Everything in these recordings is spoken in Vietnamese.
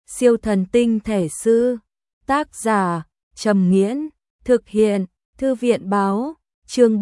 Siêu thần tinh thể sư. Tác giả Trầm Nghiễn. Thực hiện Thư viện báo. Chương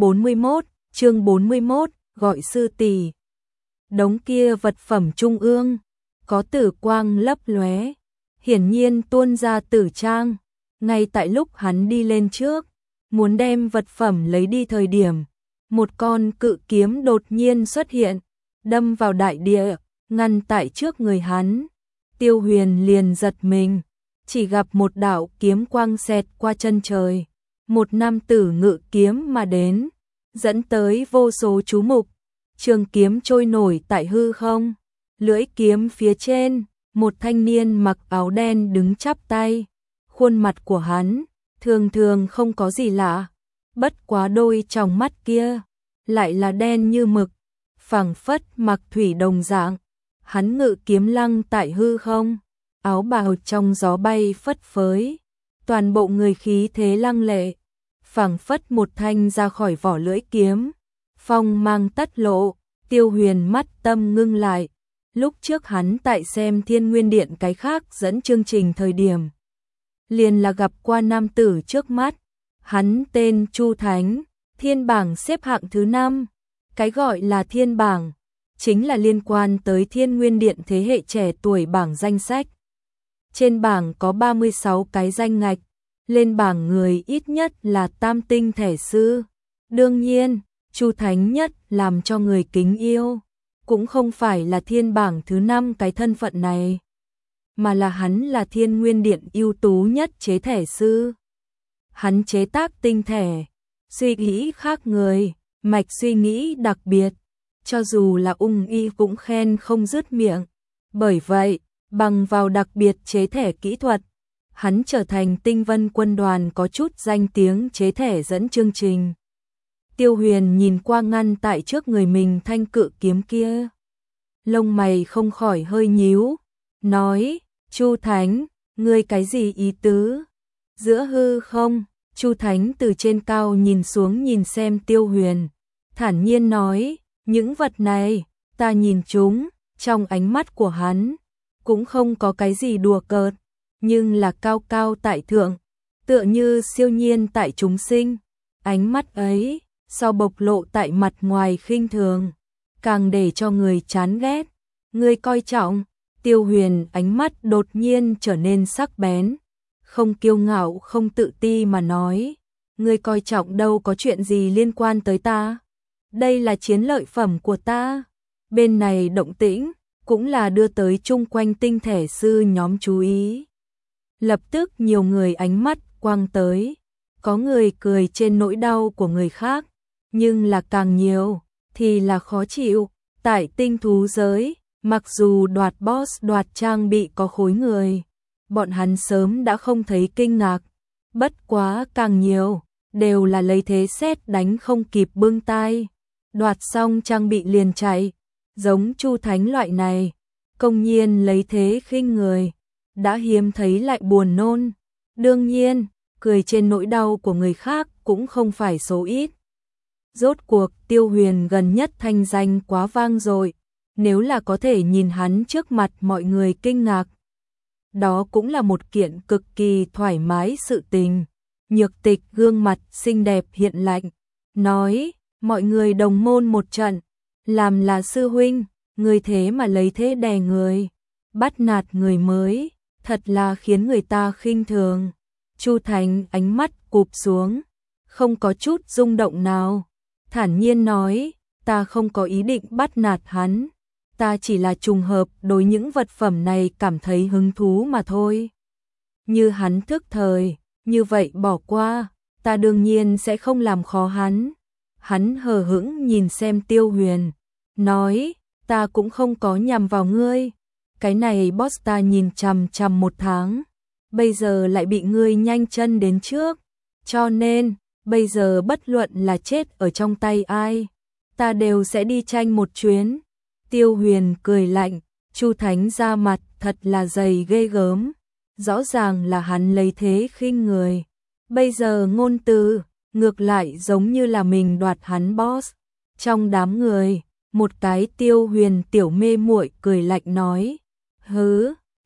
41, gọi sư tỷ. Đống kia vật phẩm trung ương, có tử quang lấp lóe, hiển nhiên tuôn ra tử trang. Ngay tại lúc hắn đi lên trước, muốn đem vật phẩm lấy đi thời điểm, một con cự kiếm đột nhiên xuất hiện, đâm vào đại địa, ngăn tại trước người hắn. Tiêu Huyền liền giật mình, chỉ gặp một đạo kiếm quang xẹt qua chân trời, một nam tử ngự kiếm mà đến, dẫn tới vô số chú mục. Trường kiếm trôi nổi tại hư không, lưỡi kiếm phía trên, một thanh niên mặc áo đen đứng chắp tay. Khuôn mặt của hắn thường thường không có gì lạ, bất quá đôi tròng mắt kia lại là đen như mực, phảng phất mặc thủy đồng dạng. Hắn ngự kiếm lăng tại hư không, áo bào trong gió bay phất phới, toàn bộ người khí thế lăng lệ, phảng phất một thanh ra khỏi vỏ lưỡi kiếm, phong mang tất lộ. Tiêu Huyền mắt tâm ngưng lại, lúc trước hắn tại xem Thiên Nguyên Điện cái khác dẫn chương trình thời điểm, liền là gặp qua nam tử trước mắt. Hắn tên Chu Thánh, thiên bảng xếp hạng thứ 5. Cái gọi là thiên bảng chính là liên quan tới Thiên Nguyên Điện thế hệ trẻ tuổi bảng danh sách. Trên bảng có 36 cái danh ngạch, lên bảng người ít nhất là tam tinh thể sư. Đương nhiên, Chu Thánh nhất làm cho người kính yêu, cũng không phải là thiên bảng thứ 5 cái thân phận này, mà là hắn là Thiên Nguyên Điện ưu tú nhất chế thể sư. Hắn chế tác tinh thể, suy nghĩ khác người, mạch suy nghĩ đặc biệt, cho dù là ung y cũng khen không dứt miệng. Bởi vậy, bằng vào đặc biệt chế thể kỹ thuật, hắn trở thành Tinh Vân quân đoàn có chút danh tiếng chế thể dẫn chương trình. Tiêu Huyền nhìn qua ngăn tại trước người mình thanh cự kiếm kia, lông mày không khỏi hơi nhíu, nói: Chu Thánh, ngươi cái gì ý tứ? Giữa hư không, Chu Thánh từ trên cao nhìn xuống nhìn xem Tiêu Huyền, thản nhiên nói: những vật này, ta nhìn chúng. Trong ánh mắt của hắn, cũng không có cái gì đùa cợt, nhưng là cao cao tại thượng, tựa như siêu nhiên tại chúng sinh. Ánh mắt ấy, sau bộc lộ tại mặt ngoài khinh thường, càng để cho người chán ghét. Ngươi coi trọng. Tiêu Huyền ánh mắt đột nhiên trở nên sắc bén, không kiêu ngạo không tự ti mà nói: ngươi coi trọng đâu có chuyện gì liên quan tới ta. Đây là chiến lợi phẩm của ta. Bên này động tĩnh cũng là đưa tới chung quanh tinh thể sư nhóm chú ý. Lập tức nhiều người ánh mắt quang tới, có người cười trên nỗi đau của người khác, nhưng là càng nhiều thì là khó chịu. Tại tinh thú giới, mặc dù đoạt boss đoạt trang bị có khối người, bọn hắn sớm đã không thấy kinh ngạc, bất quá càng nhiều đều là lấy thế sét đánh không kịp bưng tai, đoạt xong trang bị liền chạy. Giống Chu Thánh loại này, công nhiên lấy thế khinh người, đã hiếm thấy lại buồn nôn. Đương nhiên, cười trên nỗi đau của người khác cũng không phải số ít. Rốt cuộc Tiêu Huyền gần nhất thanh danh quá vang dội, nếu là có thể nhìn hắn trước mặt mọi người kinh ngạc, đó cũng là một kiện cực kỳ thoải mái sự tình. Nhược Tịch gương mặt xinh đẹp hiện lạnh, nói: mọi người đồng môn một trận, làm là sư huynh, người thế mà lấy thế đè người, bắt nạt người mới, thật là khiến người ta khinh thường. Chu Thánh ánh mắt cụp xuống, không có chút rung động nào, thản nhiên nói: ta không có ý định bắt nạt hắn, ta chỉ là trùng hợp đối những vật phẩm này cảm thấy hứng thú mà thôi. Như hắn thức thời, như vậy bỏ qua, ta đương nhiên sẽ không làm khó hắn. Hắn hờ hững nhìn xem Tiêu Huyền, nói: ta cũng không có nhằm vào ngươi, cái này boss ta nhìn chằm chằm 1 tháng, bây giờ lại bị ngươi nhanh chân đến trước, cho nên bây giờ bất luận là chết ở trong tay ai, ta đều sẽ đi tranh một chuyến. Tiêu Huyền cười lạnh, Chu Thánh ra mặt thật là dày ghê gớm, rõ ràng là hắn lấy thế khinh người, bây giờ ngôn từ ngược lại giống như là mình đoạt hắn boss. Trong đám người, một cái Tiêu Huyền tiểu mê muội cười lạnh nói: hứ,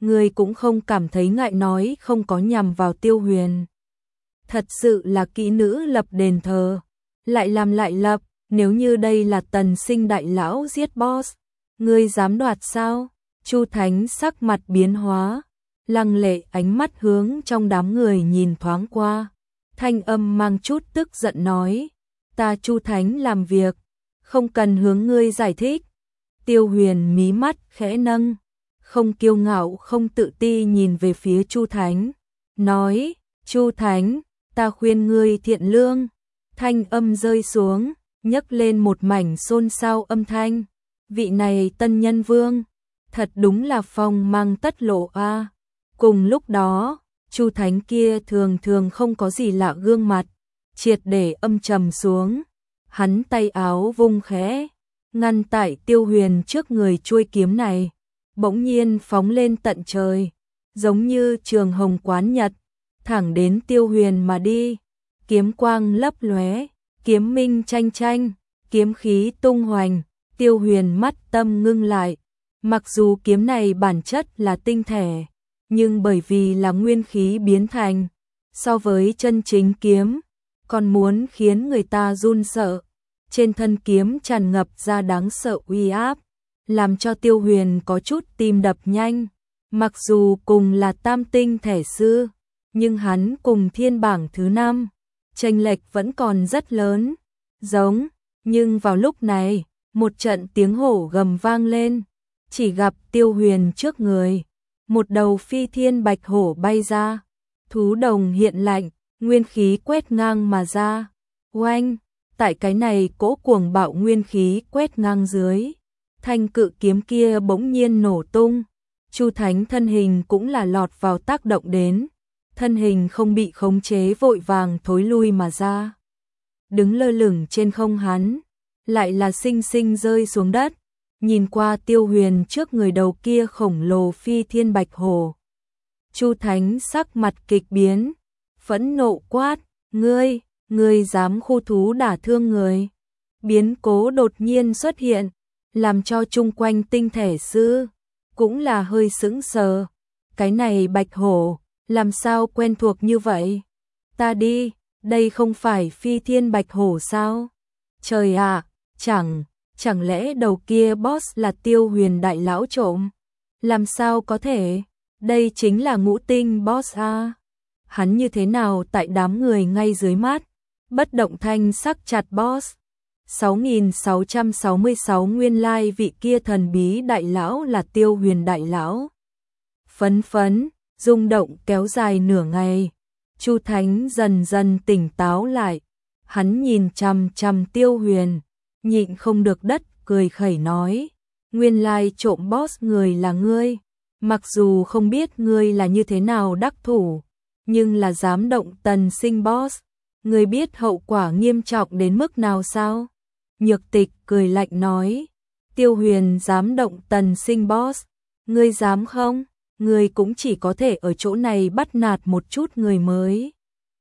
ngươi cũng không cảm thấy ngại nói không có nhằm vào Tiêu Huyền. Thật sự là kỹ nữ lập đền thờ, lại làm lại lập, nếu như đây là Tần Sinh đại lão giết boss, ngươi dám đoạt sao? Chu Thánh sắc mặt biến hóa, lăng lệ ánh mắt hướng trong đám người nhìn thoáng qua, thanh âm mang chút tức giận nói, ta Chu Thánh làm việc, không cần hướng ngươi giải thích. Tiêu Huyền mí mắt khẽ nâng, không kiêu ngạo không tự ti nhìn về phía Chu Thánh, nói, Chu Thánh, ta khuyên ngươi thiện lương. Thanh âm rơi xuống, nhấc lên một mảnh xôn xao âm thanh, vị này tân nhân vương, thật đúng là phong mang tất lộ a. Cùng lúc đó, Chu Thánh kia thường thường không có gì lạ gương mặt, triệt để âm trầm xuống, hắn tay áo vung khẽ, ngăn tại Tiêu Huyền trước người chuôi kiếm này, bỗng nhiên phóng lên tận trời, giống như trường hồng quán nhật, thẳng đến Tiêu Huyền mà đi, kiếm quang lấp lóe, kiếm minh tranh tranh, kiếm khí tung hoành, Tiêu Huyền mắt tâm ngưng lại, mặc dù kiếm này bản chất là tinh thể, nhưng bởi vì là nguyên khí biến thành, so với chân chính kiếm, còn muốn khiến người ta run sợ. Trên thân kiếm tràn ngập ra đáng sợ uy áp, làm cho Tiêu Huyền có chút tim đập nhanh. Mặc dù cùng là tam tinh thể sư, nhưng hắn cùng thiên bảng thứ 5, chênh lệch vẫn còn rất lớn. Giống, nhưng vào lúc này, một trận tiếng hổ gầm vang lên, chỉ gặp Tiêu Huyền trước người, một đầu phi thiên bạch hổ bay ra, thú đồng hiện lạnh, nguyên khí quét ngang mà ra. Oanh! Tại cái này cỗ cuồng bạo nguyên khí quét ngang dưới, thanh cự kiếm kia bỗng nhiên nổ tung, Chu Thánh thân hình cũng là lọt vào tác động đến, thân hình không bị khống chế vội vàng thối lui mà ra. Đứng lơ lửng trên không hắn, lại là xinh xinh rơi xuống đất, nhìn qua Tiêu Huyền trước người đầu kia khổng lồ phi thiên bạch hổ. Chu Thánh sắc mặt kịch biến, phẫn nộ quát, ngươi dám khu thú đả thương người. Biến cố đột nhiên xuất hiện, làm cho chung quanh tinh thể sư cũng là hơi sững sờ. Cái này bạch hổ, làm sao quen thuộc như vậy? Ta đi, đây không phải phi thiên bạch hổ sao? Trời ạ, chẳng lẽ đầu kia boss là Tiêu Huyền đại lão trộm? Làm sao có thể? Đây chính là ngũ tinh boss a. Hắn như thế nào tại đám người ngay dưới mắt? Bất động thanh sắc chặt boss. 6666 nguyên lai vị kia thần bí đại lão là Tiêu Huyền đại lão. Phấn phấn, rung động kéo dài nửa ngày. Chu Thánh dần dần tỉnh táo lại. Hắn nhìn chằm chằm Tiêu Huyền, nhịn không được đất cười khẩy nói, nguyên lai trộm boss người là ngươi, mặc dù không biết ngươi là như thế nào đắc thủ, nhưng là dám động Tần Sinh boss, ngươi biết hậu quả nghiêm trọng đến mức nào sao? Nhược Tịch cười lạnh nói, Tiêu Huyền dám động Tần Sinh boss, ngươi dám không? Ngươi cũng chỉ có thể ở chỗ này bắt nạt một chút người mới.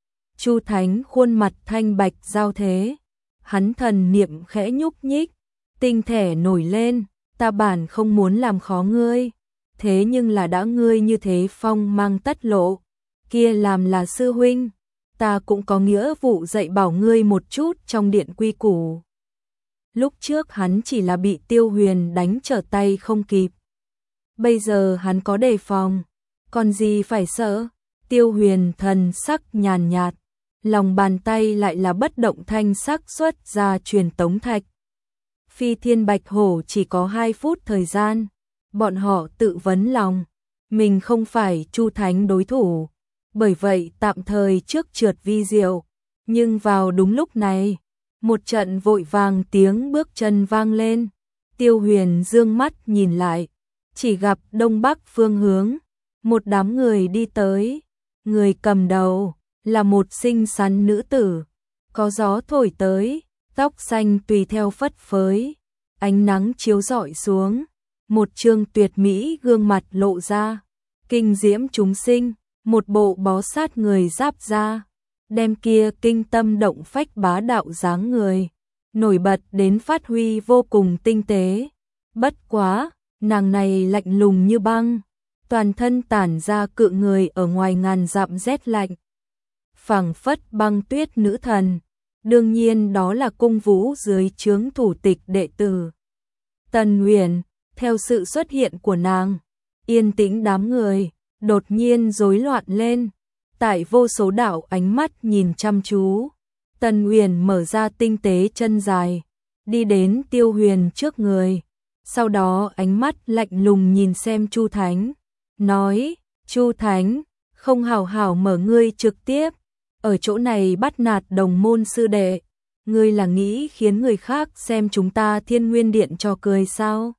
Chu Thánh khuôn mặt thanh bạch giao thế, hắn thần niệm khẽ nhúc nhích, tinh thể nổi lên, ta bản không muốn làm khó ngươi, thế nhưng là đã ngươi như thế phong mang tất lộ, kia làm là sư huynh, ta cũng có nghĩa vụ dạy bảo ngươi một chút trong điện quy củ. Lúc trước hắn chỉ là bị Tiêu Huyền đánh trở tay không kịp, bây giờ hắn có đề phòng, còn gì phải sợ? Tiêu Huyền thần sắc nhàn nhạt, lòng bàn tay lại là bất động thanh sắc xuất ra truyền tống thạch. Phi thiên bạch hổ chỉ có 2 phút thời gian, bọn họ tự vấn lòng, mình không phải Chu Thánh đối thủ, bởi vậy tạm thời trước trượt vi diệu, nhưng vào đúng lúc này, một trận vội vàng tiếng bước chân vang lên, Tiêu Huyền dương mắt nhìn lại, chỉ gặp đông bắc phương hướng, một đám người đi tới, người cầm đầu là một xinh xắn nữ tử, có gió thổi tới, tóc xanh tùy theo phất phới, ánh nắng chiếu rọi xuống, một trương tuyệt mỹ gương mặt lộ ra, kinh diễm chúng sinh, một bộ bó sát người giáp da, đem kia kinh tâm động phách bá đạo dáng người, nổi bật đến phát huy vô cùng tinh tế. Bất quá, nàng này lạnh lùng như băng, toàn thân tản ra cự người ở ngoài ngàn dặm rét lạnh. Phảng phất băng tuyết nữ thần, đương nhiên đó là cung vũ dưới trướng thủ tịch đệ tử. Tần Uyển, theo sự xuất hiện của nàng, yên tĩnh đám người, đột nhiên rối loạn lên, tại vô số đạo ánh mắt nhìn chăm chú. Tần Uyển mở ra tinh tế chân dài, đi đến Tiêu Huyền trước người, sau đó ánh mắt lạnh lùng nhìn xem Chu Thánh, nói, Chu Thánh, không hảo hảo mở ngươi trực tiếp, ở chỗ này bắt nạt đồng môn sư đệ, ngươi là nghĩ khiến người khác xem chúng ta Thiên Nguyên Điện cho cười sao?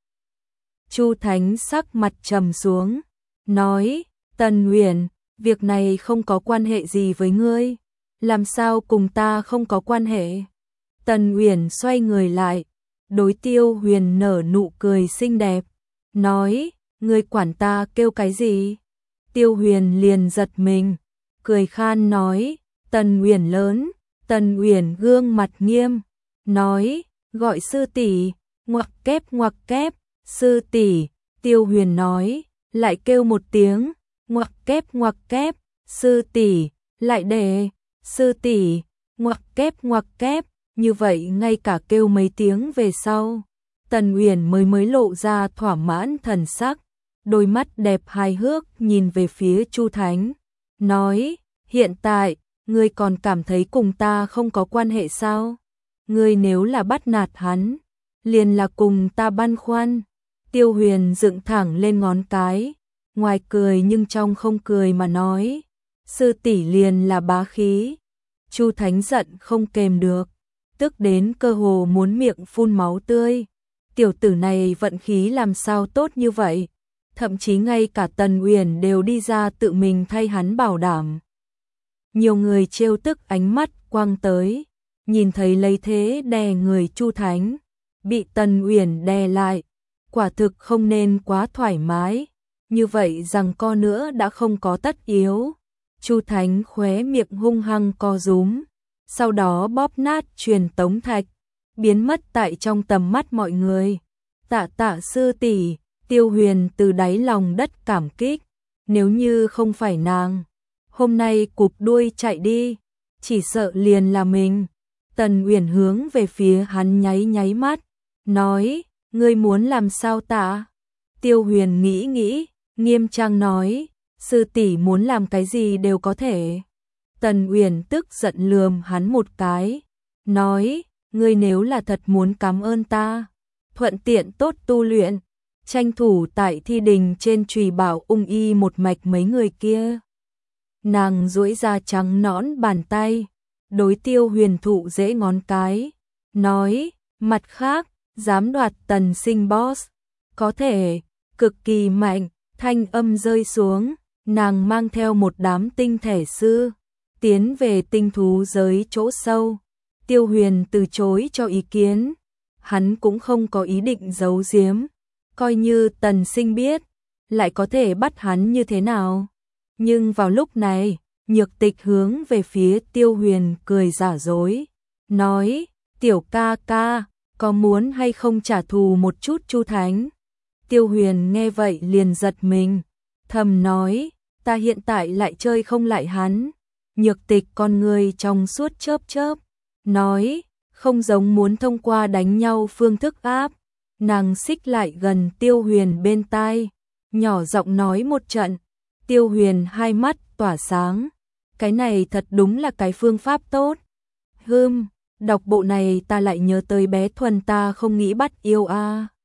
Chu Thánh sắc mặt trầm xuống, nói, Tần Uyển, việc này không có quan hệ gì với ngươi, làm sao cùng ta không có quan hệ? Tần Uyển xoay người lại, đối Tiêu Huyền nở nụ cười xinh đẹp, nói, ngươi quản ta kêu cái gì? Tiêu Huyền liền giật mình, cười khan nói, Tần Uyển lớn. Tần Uyển gương mặt nghiêm, nói, gọi sư tỷ, ngoặc kép, sư tỷ. Tiêu Huyền nói, lại kêu một tiếng, ngoặc kép, sư tỷ, lại để, sư tỷ, ngoặc kép, như vậy ngay cả kêu mấy tiếng về sau. Tần Uyển mới lộ ra thỏa mãn thần sắc, đôi mắt đẹp hài hước nhìn về phía Chu Thánh, nói, hiện tại, ngươi còn cảm thấy cùng ta không có quan hệ sao? Ngươi nếu là bắt nạt hắn, liền là cùng ta băn khoăn. Tiêu Huyền dựng thẳng lên ngón cái, ngoài cười nhưng trong không cười mà nói, sư tỷ liền là bá khí. Chu Thánh giận không kềm được, tức đến cơ hồ muốn miệng phun máu tươi. Tiểu tử này vận khí làm sao tốt như vậy? Thậm chí ngay cả Tần Uyển đều đi ra tự mình thay hắn bảo đảm. Nhiều người trêu tức ánh mắt quăng tới, nhìn thấy lấy thế đè người Chu Thánh, bị Tần Uyển đè lại, quả thực không nên quá thoải mái, như vậy rằng co nữa đã không có tất yếu. Chu Thánh khóe miệng hung hăng co rúm, sau đó bóp nát truyền tống thạch, biến mất tại trong tầm mắt mọi người. Tạ sư tỷ, Tiêu Huyền từ đáy lòng đất cảm kích, nếu như không phải nàng, hôm nay cụp đuôi chạy đi, chỉ sợ liền là mình. Tần Uyển hướng về phía hắn nháy mắt, nói, ngươi muốn làm sao tạ? Tiêu Huyền nghĩ, nghiêm trang nói, sư tỷ muốn làm cái gì đều có thể. Tần Uyển tức giận lườm hắn một cái, nói, ngươi nếu là thật muốn cảm ơn ta, thuận tiện tốt tu luyện, tranh thủ tại thi đình trên Trùy Bảo Ung Y một mạch mấy người kia. Nàng duỗi ra trắng nõn bàn tay, đối Tiêu Huyền thụ dễ ngón cái, nói, mặt khác, dám đoạt Tần Sinh boss, có thể, cực kỳ mạnh. Thanh âm rơi xuống, nàng mang theo một đám tinh thể sư, tiến về tinh thú giới chỗ sâu. Tiêu Huyền từ chối cho ý kiến, hắn cũng không có ý định giấu giếm, coi như Tần Sinh biết, lại có thể bắt hắn như thế nào. Nhưng vào lúc này, Nhược Tịch hướng về phía Tiêu Huyền cười giả dối, nói, tiểu ca ca, có muốn hay không trả thù một chút Chu Thánh? Tiêu Huyền nghe vậy liền giật mình, thầm nói, ta hiện tại lại chơi không lại hắn. Nhược Tịch con người trong suốt chớp, nói, không giống muốn thông qua đánh nhau phương thức áp. Nàng xích lại gần Tiêu Huyền bên tai, nhỏ giọng nói một trận. Tiêu Huyền hai mắt tỏa sáng, cái này thật đúng là cái phương pháp tốt. Đọc bộ này ta lại nhớ tới bé Thuần ta không nghĩ bắt yêu a.